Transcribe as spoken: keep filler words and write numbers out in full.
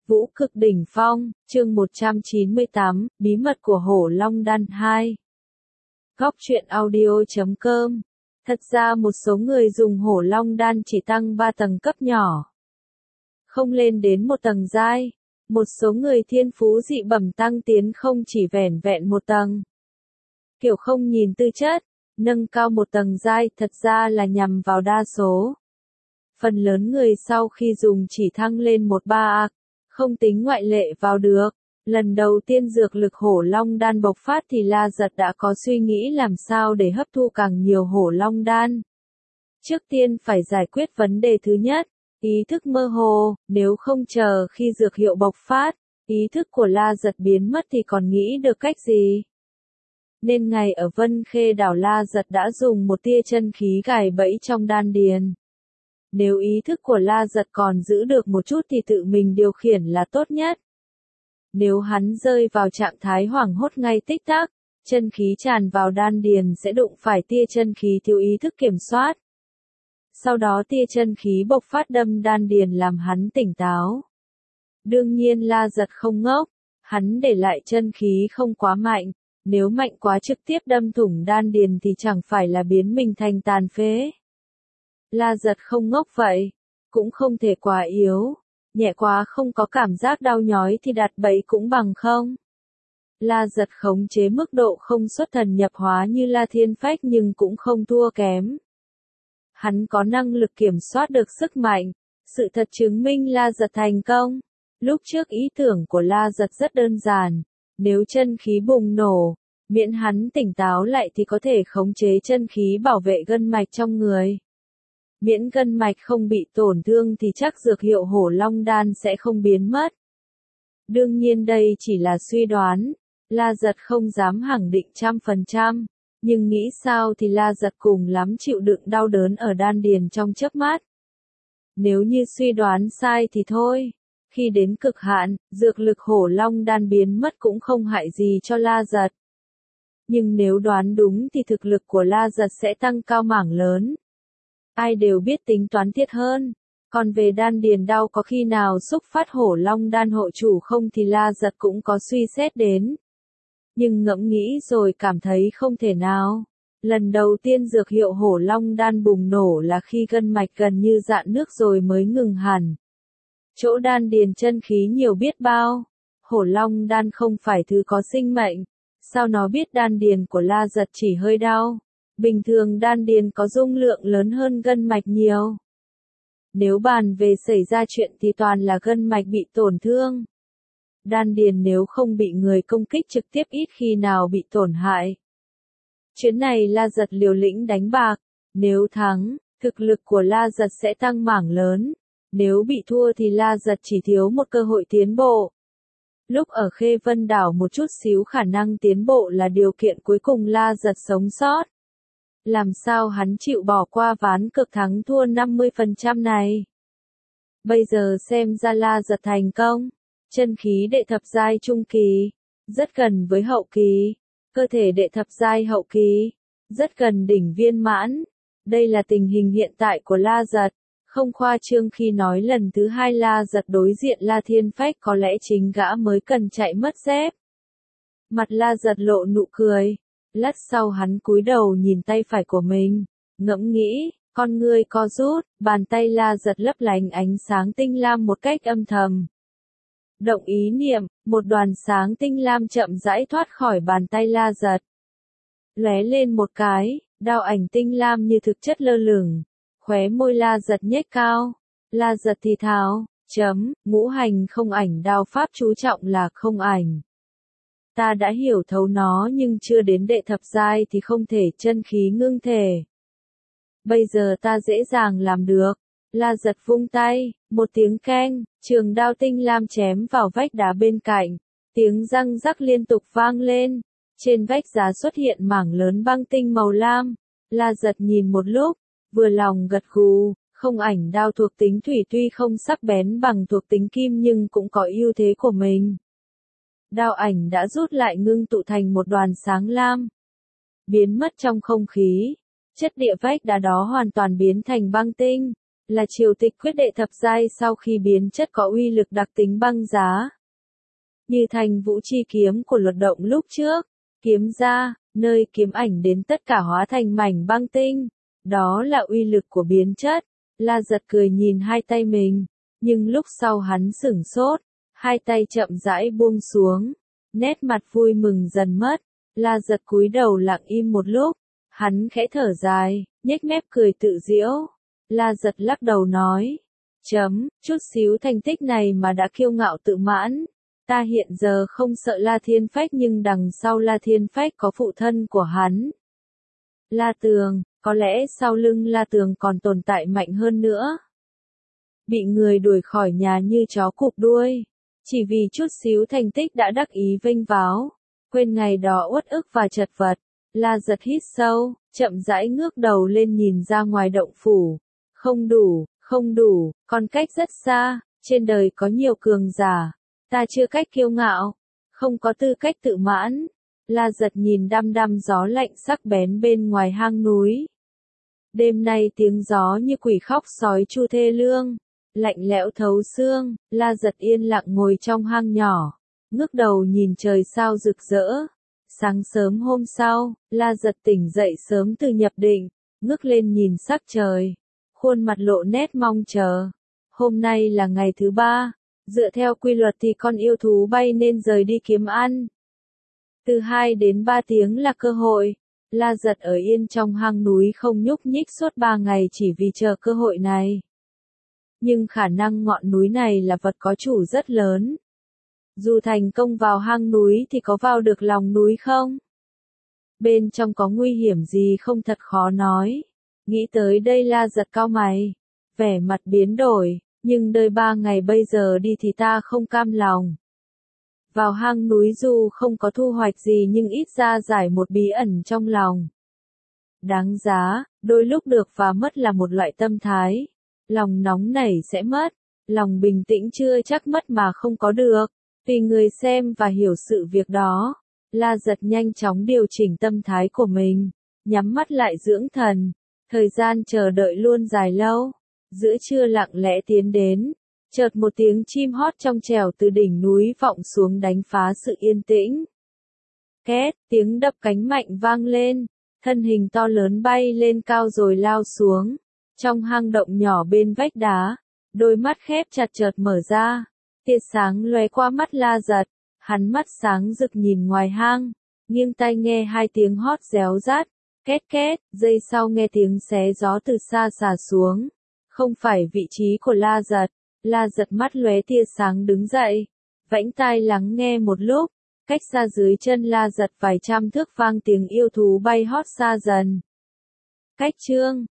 Vũ cực đỉnh phong, chương một trăm chín mươi tám, bí mật của hổ long đan hai. Góc truyện audio chấm com. Thật ra một số người dùng hổ long đan chỉ tăng ba tầng cấp nhỏ, không lên đến một tầng giai. Một số người thiên phú dị bẩm tăng tiến không chỉ vẻn vẹn một tầng. Kiểu không nhìn tư chất, nâng cao một tầng giai thật ra là nhằm vào đa số. Phần lớn người sau khi dùng chỉ thăng lên một ba ạc, không tính ngoại lệ vào được. Lần đầu tiên dược lực hổ long đan bộc phát thì La Giật đã có suy nghĩ làm sao để hấp thu càng nhiều hổ long đan. Trước tiên phải giải quyết vấn đề thứ nhất, ý thức mơ hồ, nếu không chờ khi dược hiệu bộc phát, ý thức của La Giật biến mất thì còn nghĩ được cách gì. Nên ngày ở Vân Khê đảo La Giật đã dùng một tia chân khí gài bẫy trong đan điền. Nếu ý thức của La Giật còn giữ được một chút thì tự mình điều khiển là tốt nhất. Nếu hắn rơi vào trạng thái hoảng hốt ngay tích tắc, chân khí tràn vào đan điền sẽ đụng phải tia chân khí thiếu ý thức kiểm soát. Sau đó tia chân khí bộc phát đâm đan điền làm hắn tỉnh táo. Đương nhiên La Giật không ngốc, hắn để lại chân khí không quá mạnh, nếu mạnh quá trực tiếp đâm thủng đan điền thì chẳng phải là biến mình thành tàn phế. La Giật không ngốc vậy, cũng không thể quá yếu, nhẹ quá không có cảm giác đau nhói thì đặt bẫy cũng bằng không. La Giật khống chế mức độ không xuất thần nhập hóa như La Thiên Phách nhưng cũng không thua kém. Hắn có năng lực kiểm soát được sức mạnh, sự thật chứng minh La Giật thành công. Lúc trước ý tưởng của La Giật rất đơn giản, nếu chân khí bùng nổ, miễn hắn tỉnh táo lại thì có thể khống chế chân khí bảo vệ gân mạch trong người. Miễn gân mạch không bị tổn thương thì chắc dược hiệu hổ long đan sẽ không biến mất. Đương nhiên đây chỉ là suy đoán, La Giật không dám khẳng định trăm phần trăm, nhưng nghĩ sao thì La Giật cùng lắm chịu đựng đau đớn ở đan điền trong chớp mắt. Nếu như suy đoán sai thì thôi, khi đến cực hạn, dược lực hổ long đan biến mất cũng không hại gì cho La Giật. Nhưng nếu đoán đúng thì thực lực của La Giật sẽ tăng cao mảng lớn. Ai đều biết tính toán thiết hơn, còn về đan điền đau có khi nào xúc phát hổ long đan hộ chủ không thì La Giật cũng có suy xét đến. Nhưng ngẫm nghĩ rồi cảm thấy không thể nào. Lần đầu tiên dược hiệu hổ long đan bùng nổ là khi gân mạch gần như dạn nước rồi mới ngừng hẳn. Chỗ đan điền chân khí nhiều biết bao, hổ long đan không phải thứ có sinh mệnh, sao nó biết đan điền của La Giật chỉ hơi đau. Bình thường đan điền có dung lượng lớn hơn gân mạch nhiều. Nếu bàn về xảy ra chuyện thì toàn là gân mạch bị tổn thương. Đan điền nếu không bị người công kích trực tiếp ít khi nào bị tổn hại. Chuyến này La Giật liều lĩnh đánh bạc, nếu thắng, thực lực của La Giật sẽ tăng mảng lớn, nếu bị thua thì La Giật chỉ thiếu một cơ hội tiến bộ. Lúc ở Khê Vân đảo một chút xíu khả năng tiến bộ là điều kiện cuối cùng La Giật sống sót. Làm sao hắn chịu bỏ qua ván cực thắng thua năm mươi phần trăm này? Bây giờ xem ra La Giật thành công. Chân khí đệ thập giai trung kỳ, rất gần với hậu kỳ. Cơ thể đệ thập giai hậu kỳ, rất gần đỉnh viên mãn. Đây là tình hình hiện tại của La Giật. Không khoa trương khi nói lần thứ hai La Giật đối diện La Thiên Phách có lẽ chính gã mới cần chạy mất dép. Mặt La Giật lộ nụ cười. Lát sau hắn cúi đầu nhìn tay phải của mình, ngẫm nghĩ, con ngươi co rút, bàn tay La Giật lấp lánh ánh sáng tinh lam một cách âm thầm. Động ý niệm, một đoàn sáng tinh lam chậm rãi thoát khỏi bàn tay La Giật. Lóe lên một cái, đao ảnh tinh lam như thực chất lơ lửng, khóe môi La Giật nhếch cao. La Giật thì thào, chấm, ngũ hành không ảnh đao pháp chú trọng là không ảnh. Ta đã hiểu thấu nó nhưng chưa đến đệ thập giai thì không thể chân khí ngưng thể. Bây giờ ta dễ dàng làm được. La Giật vung tay, một tiếng keng, trường đao tinh lam chém vào vách đá bên cạnh. Tiếng răng rắc liên tục vang lên. Trên vách đá xuất hiện mảng lớn băng tinh màu lam. La Giật nhìn một lúc, vừa lòng gật gù, không ảnh đao thuộc tính thủy tuy không sắc bén bằng thuộc tính kim nhưng cũng có ưu thế của mình. Đao ảnh đã rút lại ngưng tụ thành một đoàn sáng lam, biến mất trong không khí. Chất địa vách đá đó hoàn toàn biến thành băng tinh. là triều tịch quyết đệ thập giai sau khi biến chất có uy lực đặc tính băng giá. Như thành vũ chi kiếm của luật động lúc trước, kiếm ra, nơi kiếm ảnh đến tất cả hóa thành mảnh băng tinh. Đó là uy lực của biến chất. La Giật cười nhìn hai tay mình, nhưng lúc sau hắn sửng sốt, hai tay chậm rãi buông xuống, nét mặt vui mừng dần mất. La Giật cúi đầu lặng im một lúc, hắn khẽ thở dài, nhếch mép cười tự giễu. La Giật lắc đầu nói, chấm, chút xíu thành tích này mà đã kiêu ngạo tự mãn. Ta hiện giờ không sợ La Thiên Phách nhưng đằng sau La Thiên Phách có phụ thân của hắn. La Tường, có lẽ sau lưng La Tường còn tồn tại mạnh hơn nữa. Bị người đuổi khỏi nhà như chó cụp đuôi, chỉ vì chút xíu thành tích đã đắc ý vênh váo, quên ngày đó uất ức và chật vật. La Giật hít sâu, chậm rãi ngước đầu lên nhìn ra ngoài động phủ. Không đủ, không đủ, còn cách rất xa, trên đời có nhiều cường giả. Ta chưa cách kiêu ngạo, không có tư cách tự mãn. La Giật nhìn đăm đăm gió lạnh sắc bén bên ngoài hang núi. Đêm nay tiếng gió như quỷ khóc sói chu thê lương, lạnh lẽo thấu xương. La Giật yên lặng ngồi trong hang nhỏ, ngước đầu nhìn trời sao rực rỡ. Sáng sớm hôm sau, La Giật tỉnh dậy sớm từ nhập định, ngước lên nhìn sắc trời, khuôn mặt lộ nét mong chờ. Hôm nay là ngày thứ ba, dựa theo quy luật thì con yêu thú bay nên rời đi kiếm ăn. Từ hai đến ba tiếng là cơ hội. La Giật ở yên trong hang núi không nhúc nhích suốt ba ngày chỉ vì chờ cơ hội này. Nhưng khả năng ngọn núi này là vật có chủ rất lớn. Dù thành công vào hang núi thì có vào được lòng núi không? Bên trong có nguy hiểm gì không thật khó nói. Nghĩ tới đây La Giật cau mày, vẻ mặt biến đổi, nhưng đợi ba ngày bây giờ đi thì ta không cam lòng. Vào hang núi dù không có thu hoạch gì nhưng ít ra giải một bí ẩn trong lòng. Đáng giá, đôi lúc được và mất là một loại tâm thái. Lòng nóng nảy sẽ mất, lòng bình tĩnh chưa chắc mất mà không có được. Tùy người xem và hiểu sự việc đó. La Giật nhanh chóng điều chỉnh tâm thái của mình, nhắm mắt lại dưỡng thần. Thời gian chờ đợi luôn dài lâu. Giữa trưa lặng lẽ tiến đến, chợt một tiếng chim hót trong trẻo từ đỉnh núi vọng xuống đánh phá sự yên tĩnh. Két, tiếng đập cánh mạnh vang lên, thân hình to lớn bay lên cao rồi lao xuống. Trong hang động nhỏ bên vách đá, đôi mắt khép chặt chợt mở ra, tia sáng lóe qua mắt La Giật, hắn mắt sáng rực nhìn ngoài hang, nghiêng tai nghe hai tiếng hót réo rát, két két, giây sau nghe tiếng xé gió từ xa xả xuống. Không phải vị trí của La Giật. La Giật mắt lóe tia sáng đứng dậy, vãnh tai lắng nghe một lúc, cách xa dưới chân La Giật vài trăm thước vang tiếng yêu thú bay hót xa dần. Cách chương